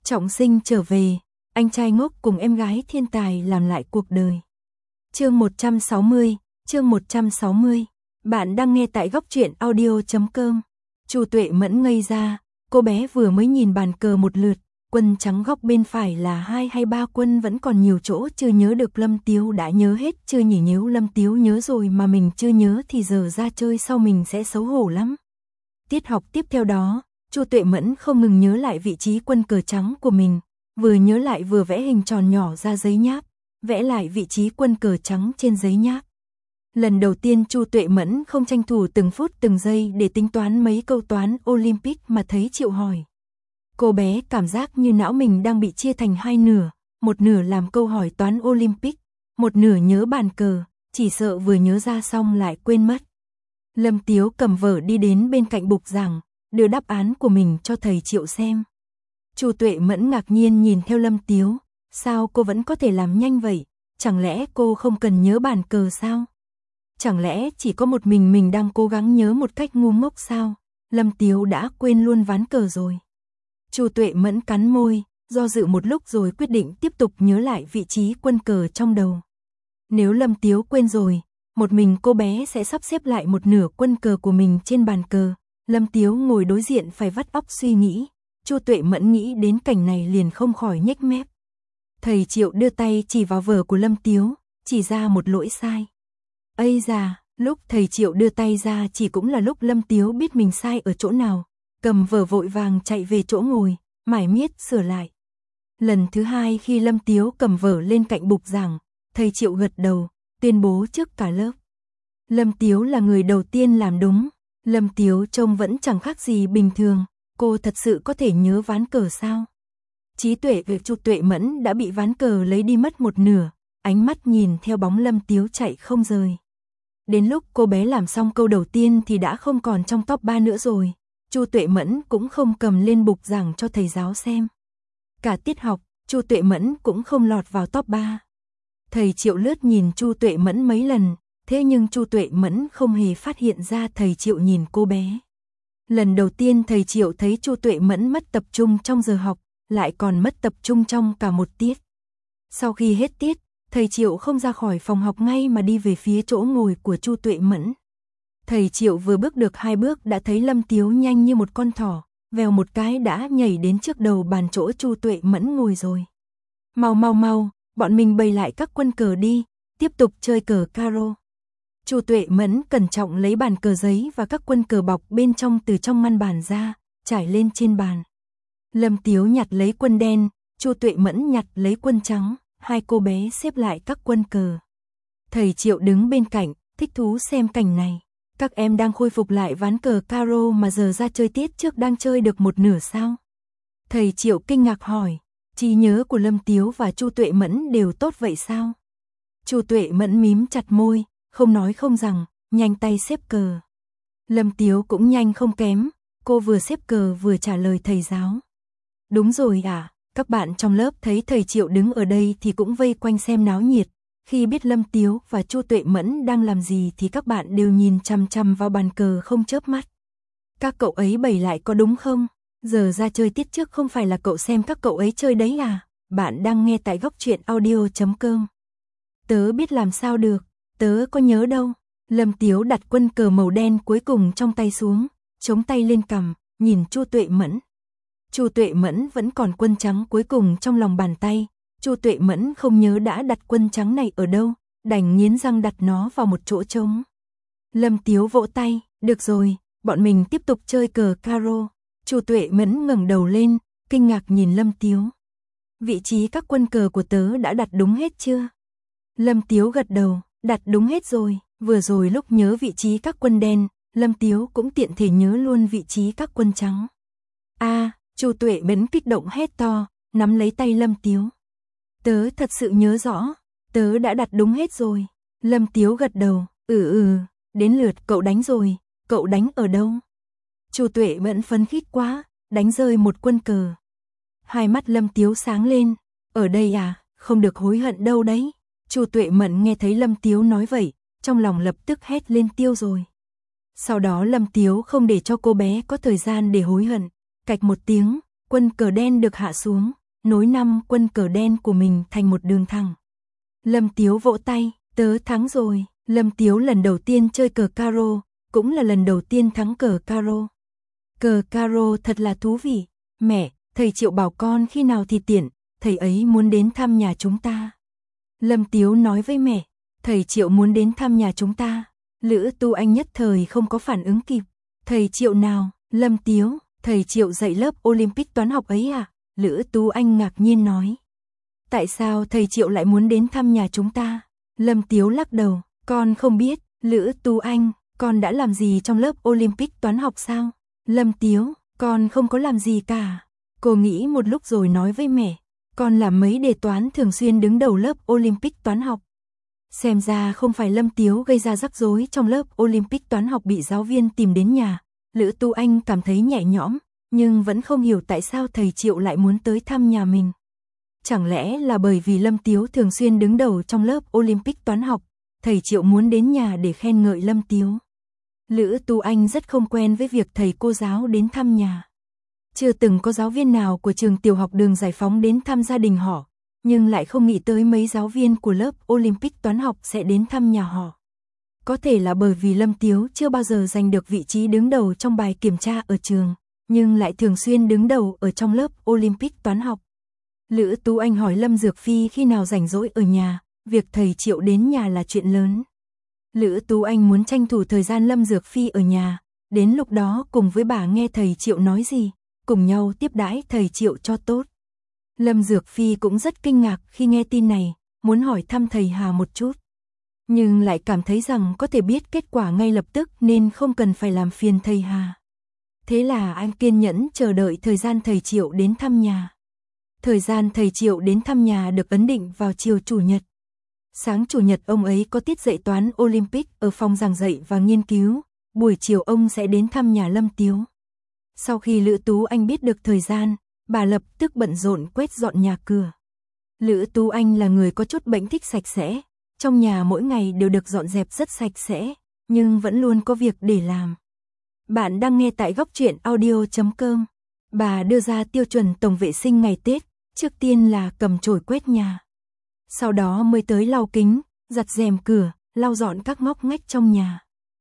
Trọng sinh trở về, anh trai ngốc cùng em gái thiên tài làm lại cuộc đời. Chương 160, chương 160. Bạn đang nghe tại góc truyện audio.com. Chu Tuệ Mẫn ngây ra, cô bé vừa mới nhìn bàn cờ một lượt, quân trắng góc bên phải là 2 hay 3 quân, vẫn còn nhiều chỗ chưa nhớ được. Lâm Tiếu đã nhớ hết chưa nhỉ? Nếu Lâm Tiếu nhớ rồi mà mình chưa nhớ thì giờ ra chơi sau mình sẽ xấu hổ lắm. Tiết học tiếp theo đó, Chu Tuệ Mẫn không ngừng nhớ lại vị trí quân cờ trắng của mình, vừa nhớ lại vừa vẽ hình tròn nhỏ ra giấy nháp, vẽ lại vị trí quân cờ trắng trên giấy nháp. Lần đầu tiên Chu Tuệ Mẫn không tranh thủ từng phút từng giây để tính toán mấy câu toán Olympic mà thấy Triệu hỏi. Cô bé cảm giác như não mình đang bị chia thành hai nửa, một nửa làm câu hỏi toán Olympic, một nửa nhớ bàn cờ, chỉ sợ vừa nhớ ra xong lại quên mất. Lâm Tiếu cầm vở đi đến bên cạnh bục giảng, đưa đáp án của mình cho thầy Triệu xem. Chu Tuệ Mẫn ngạc nhiên nhìn theo Lâm Tiếu, sao cô vẫn có thể làm nhanh vậy? Chẳng lẽ cô không cần nhớ bàn cờ sao? Chẳng lẽ chỉ có một mình đang cố gắng nhớ một cách ngu ngốc sao? Lâm Tiếu đã quên luôn ván cờ rồi. Chu Tuệ Mẫn cắn môi, do dự một lúc rồi quyết định tiếp tục nhớ lại vị trí quân cờ trong đầu. Nếu Lâm Tiếu quên rồi, một mình cô bé sẽ sắp xếp lại một nửa quân cờ của mình trên bàn cờ. Lâm Tiếu ngồi đối diện phải vắt óc suy nghĩ. Chu Tuệ Mẫn nghĩ đến cảnh này liền không khỏi nhếch mép. Thầy Triệu đưa tay chỉ vào vở của Lâm Tiếu, chỉ ra một lỗi sai. Ây da, lúc thầy Triệu đưa tay ra chỉ cũng là lúc Lâm Tiếu biết mình sai ở chỗ nào, cầm vở vội vàng chạy về chỗ ngồi, mải miết sửa lại. Lần thứ hai khi Lâm Tiếu cầm vở lên cạnh bục giảng, thầy Triệu gật đầu, tuyên bố trước cả lớp. Lâm Tiếu là người đầu tiên làm đúng. Lâm Tiếu trông vẫn chẳng khác gì bình thường, cô thật sự có thể nhớ ván cờ sao? Trí tuệ về Chu Tuệ Mẫn đã bị ván cờ lấy đi mất một nửa, ánh mắt nhìn theo bóng Lâm Tiếu chạy không rời. Đến lúc cô bé làm xong câu đầu tiên thì đã không còn trong top 3 nữa rồi, Chu Tuệ Mẫn cũng không cầm lên bục giảng cho thầy giáo xem. Cả tiết học, Chu Tuệ Mẫn cũng không lọt vào top 3. Thầy Triệu lướt nhìn Chu Tuệ Mẫn mấy lần, thế nhưng Chu Tuệ Mẫn không hề phát hiện ra thầy Triệu nhìn cô bé. Lần đầu tiên thầy Triệu thấy Chu Tuệ Mẫn mất tập trung trong giờ học, lại còn mất tập trung trong cả một tiết. Sau khi hết tiết, thầy Triệu không ra khỏi phòng học ngay mà đi về phía chỗ ngồi của Chu Tuệ Mẫn. Thầy Triệu vừa bước được 2 bước đã thấy Lâm Tiếu nhanh như một con thỏ, vèo một cái đã nhảy đến trước đầu bàn chỗ Chu Tuệ Mẫn ngồi rồi. Mau, bọn mình bày lại các quân cờ đi, tiếp tục chơi cờ caro. Chu Tuệ Mẫn cẩn trọng lấy bàn cờ giấy và các quân cờ bọc bên trong từ trong ngăn bàn ra, trải lên trên bàn. Lâm Tiếu nhặt lấy quân đen, Chu Tuệ Mẫn nhặt lấy quân trắng, hai cô bé xếp lại các quân cờ. Thầy Triệu đứng bên cạnh, thích thú xem cảnh này. Các em đang khôi phục lại ván cờ caro mà giờ ra chơi tiết trước đang chơi được một nửa sao? Thầy Triệu kinh ngạc hỏi, trí nhớ của Lâm Tiếu và Chu Tuệ Mẫn đều tốt vậy sao? Chu Tuệ Mẫn mím chặt môi, không nói không rằng, nhanh tay xếp cờ. Lâm Tiếu cũng nhanh không kém, cô vừa xếp cờ vừa trả lời thầy giáo. Đúng rồi à, các bạn trong lớp thấy thầy Triệu đứng ở đây thì cũng vây quanh xem náo nhiệt. Khi biết Lâm Tiếu và Chu Tuệ Mẫn đang làm gì thì các bạn đều nhìn chằm chằm vào bàn cờ không chớp mắt. Các cậu ấy bày lại có đúng không? Giờ ra chơi tiết trước không phải là cậu xem các cậu ấy chơi đấy à? Bạn đang nghe tại góc truyện audio.com. Tớ biết làm sao được. Tớ có nhớ đâu. Lâm Tiếu đặt quân cờ màu đen cuối cùng trong tay xuống, chống tay lên cằm, nhìn Chu Tuệ Mẫn. Chu Tuệ Mẫn vẫn còn quân trắng cuối cùng trong lòng bàn tay. Chu Tuệ Mẫn không nhớ đã đặt quân trắng này ở đâu, đành nghiến răng đặt nó vào một chỗ trống. Lâm Tiếu vỗ tay, được rồi, bọn mình tiếp tục chơi cờ caro. Chu Tuệ Mẫn ngẩng đầu lên, kinh ngạc nhìn Lâm Tiếu. Vị trí các quân cờ của tớ đã đặt đúng hết chưa? Lâm Tiếu gật đầu. Đặt đúng hết rồi, vừa rồi lúc nhớ vị trí các quân đen, Lâm Tiếu cũng tiện thể nhớ luôn vị trí các quân trắng. Chu Tuệ Mẫn kích động hét to, nắm lấy tay Lâm Tiếu. Tớ thật sự nhớ rõ, tớ đã đặt đúng hết rồi. Lâm Tiếu gật đầu, đến lượt cậu đánh rồi, cậu đánh ở đâu? Chu Tuệ Mẫn phấn khích quá, đánh rơi một quân cờ. Hai mắt Lâm Tiếu sáng lên, ở đây à, không được hối hận đâu đấy. Chu Tuệ Mẫn nghe thấy Lâm Tiếu nói vậy, trong lòng lập tức hét lên tiêu rồi. Sau đó Lâm Tiếu không để cho cô bé có thời gian để hối hận, cạch một tiếng, quân cờ đen được hạ xuống, nối 5 quân cờ đen của mình thành một đường thẳng. Lâm Tiếu vỗ tay, tớ thắng rồi. Lâm Tiếu lần đầu tiên chơi cờ caro, cũng là lần đầu tiên thắng cờ caro. Cờ caro thật là thú vị. Mẹ, thầy Triệu bảo con khi nào thì tiện, thầy ấy muốn đến thăm nhà chúng ta. Lâm Tiếu nói với mẹ, thầy Triệu muốn đến thăm nhà chúng ta. Lữ Tu Anh nhất thời không có phản ứng kịp. Thầy Triệu nào? Lâm Tiếu, thầy Triệu dạy lớp Olympic toán học ấy à? Lữ Tu Anh ngạc nhiên nói. Tại sao thầy Triệu lại muốn đến thăm nhà chúng ta? Lâm Tiếu lắc đầu, con không biết. Lữ Tu Anh, con đã làm gì trong lớp Olympic toán học sao? Lâm Tiếu, con không có làm gì cả. Cô nghĩ một lúc rồi nói với mẹ, con làm mấy đề toán thường xuyên đứng đầu lớp Olympic toán học. Xem ra không phải Lâm Tiếu gây ra rắc rối trong lớp Olympic toán học bị giáo viên tìm đến nhà. Lữ Tu Anh cảm thấy nhẹ nhõm, nhưng vẫn không hiểu tại sao thầy Triệu lại muốn tới thăm nhà mình. Chẳng lẽ là bởi vì Lâm Tiếu thường xuyên đứng đầu trong lớp Olympic toán học, thầy Triệu muốn đến nhà để khen ngợi Lâm Tiếu. Lữ Tu Anh rất không quen với việc thầy cô giáo đến thăm nhà. Chưa từng có giáo viên nào của trường tiểu học Đường Giải Phóng đến thăm gia đình họ, nhưng lại không nghĩ tới mấy giáo viên của lớp Olympic toán học sẽ đến thăm nhà họ. Có thể là bởi vì Lâm Tiếu chưa bao giờ giành được vị trí đứng đầu trong bài kiểm tra ở trường, nhưng lại thường xuyên đứng đầu ở trong lớp Olympic toán học. Lữ Tu Anh hỏi Lâm Dược Phi khi nào rảnh rỗi ở nhà, việc thầy Triệu đến nhà là chuyện lớn. Lữ Tu Anh muốn tranh thủ thời gian Lâm Dược Phi ở nhà, đến lúc đó cùng với bà nghe thầy Triệu nói gì, cùng nhau tiếp đãi thầy Triệu cho tốt. Lâm Dược Phi cũng rất kinh ngạc khi nghe tin này, muốn hỏi thăm thầy Hà một chút. Nhưng lại cảm thấy rằng có thể biết kết quả ngay lập tức nên không cần phải làm phiền thầy Hà. Thế là anh kiên nhẫn chờ đợi thời gian thầy Triệu đến thăm nhà. Thời gian thầy Triệu đến thăm nhà được ấn định vào chiều Chủ nhật. Sáng Chủ nhật ông ấy có tiết dạy toán Olympic ở phòng giảng dạy và nghiên cứu, buổi chiều ông sẽ đến thăm nhà Lâm Tiếu. Sau khi Lữ Tú Anh biết được thời gian, bà lập tức bận rộn quét dọn nhà cửa. Lữ Tú Anh là người có chút bệnh thích sạch sẽ, trong nhà mỗi ngày đều được dọn dẹp rất sạch sẽ, nhưng vẫn luôn có việc để làm. Bạn đang nghe tại góc truyện audio.com. Bà đưa ra tiêu chuẩn tổng vệ sinh ngày Tết, trước tiên là cầm chổi quét nhà. Sau đó mới tới lau kính, giặt rèm cửa, lau dọn các ngóc ngách trong nhà.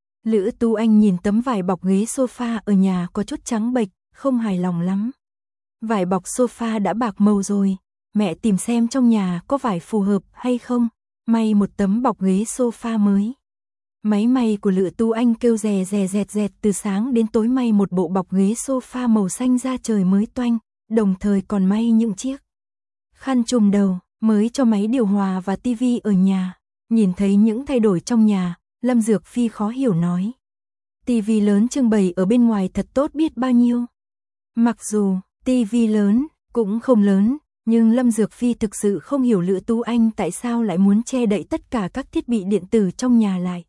Lữ Tu Anh nhìn tấm vải bọc ghế sofa ở nhà có chút trắng bệch, không hài lòng lắm. Vải bọc sofa đã bạc màu rồi, mẹ tìm xem trong nhà có vải phù hợp hay không, may một tấm bọc ghế sofa mới. Máy may của Lữ Tu Anh kêu rè rè rẹt rẹt từ sáng đến tối may một bộ bọc ghế sofa màu xanh da trời mới toanh, đồng thời còn may những chiếc khăn trùm đầu mới cho máy điều hòa và tivi ở nhà. Nhìn thấy những thay đổi trong nhà, Lâm Dược Phi khó hiểu nói. Tivi lớn trưng bày ở bên ngoài thật tốt biết bao nhiêu. Mặc dù tivi lớn cũng không lớn, nhưng Lâm Dược Phi thực sự không hiểu Lữ Tu Anh tại sao lại muốn che đậy tất cả các thiết bị điện tử trong nhà lại.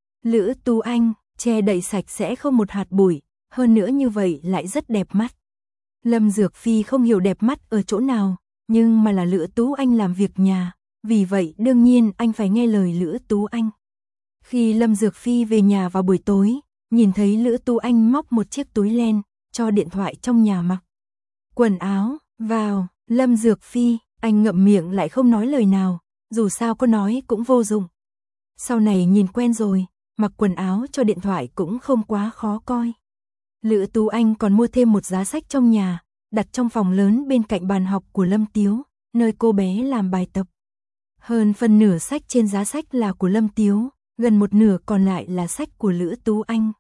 Lữ Tu Anh che đậy sạch sẽ không một hạt bụi, hơn nữa như vậy lại rất đẹp mắt. Lâm Dược Phi không hiểu đẹp mắt ở chỗ nào, nhưng mà là Lữ Tú Anh làm việc nhà, vì vậy đương nhiên anh phải nghe lời Lữ Tú Anh. Khi Lâm Dược Phi về nhà vào buổi tối, nhìn thấy Lữ Tú Anh móc một chiếc túi len, cho điện thoại trong nhà mặc. Quần áo, vào, Lâm Dược Phi, anh ngậm miệng lại không nói lời nào, dù sao có nói cũng vô dụng. Sau này nhìn quen rồi, mặc quần áo cho điện thoại cũng không quá khó coi. Lữ Tú Anh còn mua thêm một giá sách trong nhà, đặt trong phòng lớn bên cạnh bàn học của Lâm Tiếu, nơi cô bé làm bài tập. Hơn phần nửa sách trên giá sách là của Lâm Tiếu, gần một nửa còn lại là sách của Lữ Tú Anh.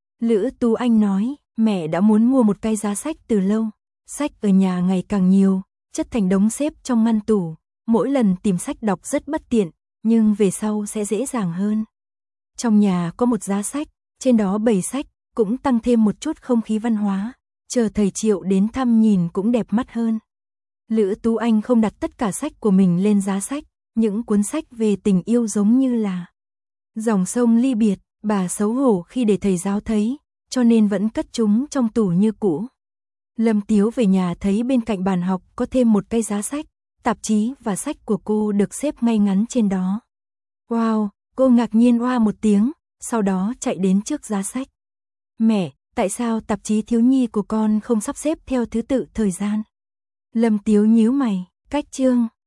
Lữ Tú Anh nói, mẹ đã muốn mua một cái giá sách từ lâu, sách ở nhà ngày càng nhiều, chất thành đống xếp trong ngăn tủ, mỗi lần tìm sách đọc rất bất tiện, nhưng về sau sẽ dễ dàng hơn. Trong nhà có một giá sách, trên đó bày sách, cũng tăng thêm một chút không khí văn hóa, chờ thầy Triệu đến thăm nhìn cũng đẹp mắt hơn. Lữ Tú Anh không đặt tất cả sách của mình lên giá sách, những cuốn sách về tình yêu giống như là Dòng sông ly biệt, bà xấu hổ khi để thầy giáo thấy, cho nên vẫn cất chúng trong tủ như cũ. Lâm Tiếu về nhà thấy bên cạnh bàn học có thêm một cái giá sách, tạp chí và sách của cô được xếp ngay ngắn trên đó. Wow, cô ngạc nhiên oa một tiếng, sau đó chạy đến trước giá sách. Mẹ, Tại sao tạp chí thiếu nhi của con không sắp xếp theo thứ tự thời gian? Lâm Tiếu nhíu mày, cách chương.